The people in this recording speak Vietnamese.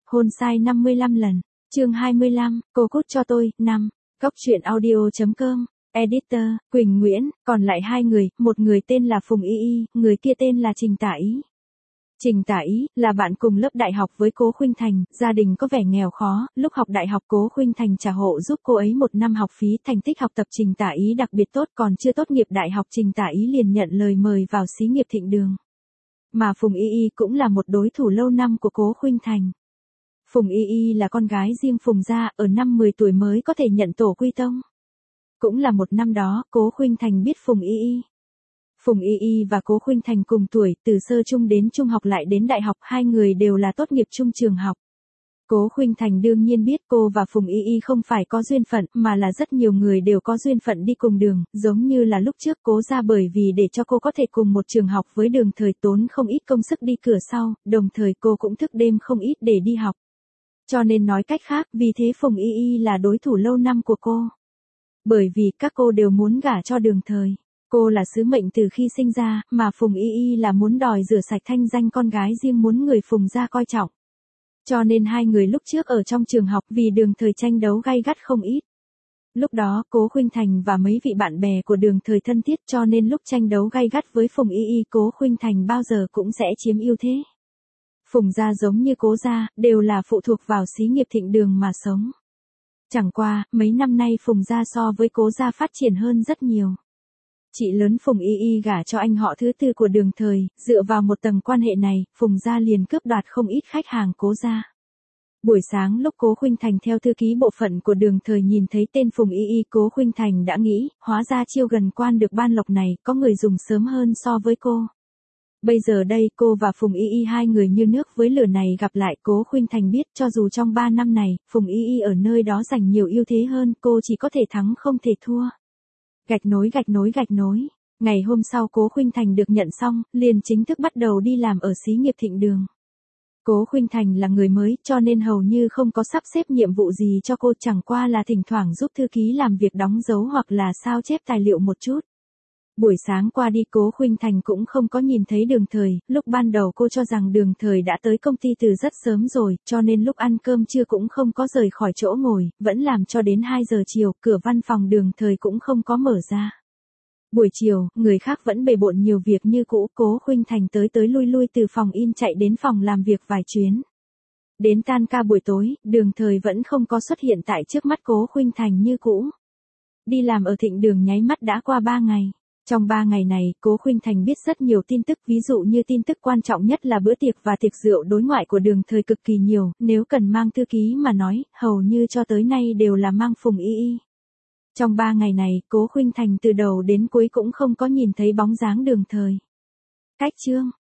Hôn sai 55 lần. Chương 25, cô cút cho tôi. 5. Góc truyện audio.com. Editor, Quỳnh Nguyễn, còn lại hai người, một người tên là Phùng Y Y, người kia tên là Trình Tả Ý. Trình Tả Ý là bạn cùng lớp đại học với Cố Khuynh Thành, gia đình có vẻ nghèo khó, lúc học đại học Cố Khuynh Thành trả hộ giúp cô ấy 1 năm học phí, thành tích học tập Trình Tả Ý đặc biệt tốt, còn chưa tốt nghiệp đại học Trình Tả Ý liền nhận lời mời vào xí nghiệp Thịnh Đường. Mà Phùng Y Y cũng là một đối thủ lâu năm của Cố Khuynh Thành. Phùng Y Y là con gái riêng Phùng gia, ở năm 10 tuổi mới có thể nhận tổ quy tông. Cũng là một năm đó, Cố Khuynh Thành biết Phùng Y Y. Phùng Y Y và Cố Khuynh Thành cùng tuổi, từ sơ trung đến trung học lại đến đại học, hai người đều là tốt nghiệp chung trường học. Cố Khuynh Thành đương nhiên biết cô và Phùng Y Y không phải có duyên phận, mà là rất nhiều người đều có duyên phận đi cùng đường, giống như là lúc trước Cố gia bởi vì để cho cô có thể cùng một trường học với Đường Thời tốn không ít công sức đi cửa sau, đồng thời cô cũng thức đêm không ít để đi học. Cho nên nói cách khác, vì thế Phùng Y Y là đối thủ lâu năm của cô. Bởi vì các cô đều muốn gả cho Đường Thời. Cô là sứ mệnh từ khi sinh ra, mà Phùng Y Y là muốn đòi rửa sạch thanh danh con gái riêng muốn người Phùng gia coi trọng. Cho nên hai người lúc trước ở trong trường học vì Đường Thời tranh đấu gay gắt không ít. Lúc đó Cố Khuynh Thành và mấy vị bạn bè của Đường Thời thân thiết, cho nên lúc tranh đấu gay gắt với Phùng Y Y, Cố Khuynh Thành bao giờ cũng sẽ chiếm ưu thế. Phùng gia giống như Cố gia, đều là phụ thuộc vào xí nghiệp Thịnh Đường mà sống. Chẳng qua, mấy năm nay Phùng gia so với Cố gia phát triển hơn rất nhiều. Chị lớn Phùng Y Y gả cho anh họ thứ tư của Đường Thời, dựa vào một tầng quan hệ này, Phùng gia liền cướp đoạt không ít khách hàng Cố gia. Buổi sáng lúc Cố Khuynh Thành theo thư ký bộ phận của Đường Thời nhìn thấy tên Phùng Y Y, Cố Khuynh Thành đã nghĩ, hóa ra chiêu gần quan được ban lộc này, có người dùng sớm hơn so với cô. Bây giờ đây cô và Phùng Y Y hai người như nước với lửa này gặp lại. Cố Khuynh Thành biết cho dù trong 3 năm này, Phùng Y Y ở nơi đó giành nhiều ưu thế hơn, cô chỉ có thể thắng không thể thua. Gạch nối. Ngày hôm sau Cố Khuynh Thành được nhận xong, liền chính thức bắt đầu đi làm ở xí nghiệp Thịnh Đường. Cố Khuynh Thành là người mới, cho nên hầu như không có sắp xếp nhiệm vụ gì cho cô, chẳng qua là thỉnh thoảng giúp thư ký làm việc đóng dấu hoặc là sao chép tài liệu một chút. Buổi sáng qua đi Cố Khuynh Thành cũng không có nhìn thấy Đường Thời, lúc ban đầu cô cho rằng Đường Thời đã tới công ty từ rất sớm rồi, cho nên lúc ăn cơm trưa cũng không có rời khỏi chỗ ngồi, vẫn làm cho đến 2 giờ chiều, cửa văn phòng Đường Thời cũng không có mở ra. Buổi chiều, người khác vẫn bề bộn nhiều việc như cũ, Cố Khuynh Thành tới lui từ phòng in chạy đến phòng làm việc vài chuyến. Đến tan ca buổi tối, Đường Thời vẫn không có xuất hiện tại trước mắt Cố Khuynh Thành như cũ. Đi làm ở Thịnh Đường nháy mắt đã qua 3 ngày. Trong 3 ngày này, Cố Khuynh Thành biết rất nhiều tin tức, ví dụ như tin tức quan trọng nhất là bữa tiệc và tiệc rượu đối ngoại của Đường Thời cực kỳ nhiều, nếu cần mang thư ký mà nói, hầu như cho tới nay đều là mang Phùng Y Y. Trong 3 ngày này, Cố Khuynh Thành từ đầu đến cuối cũng không có nhìn thấy bóng dáng Đường Thời. Cách chương.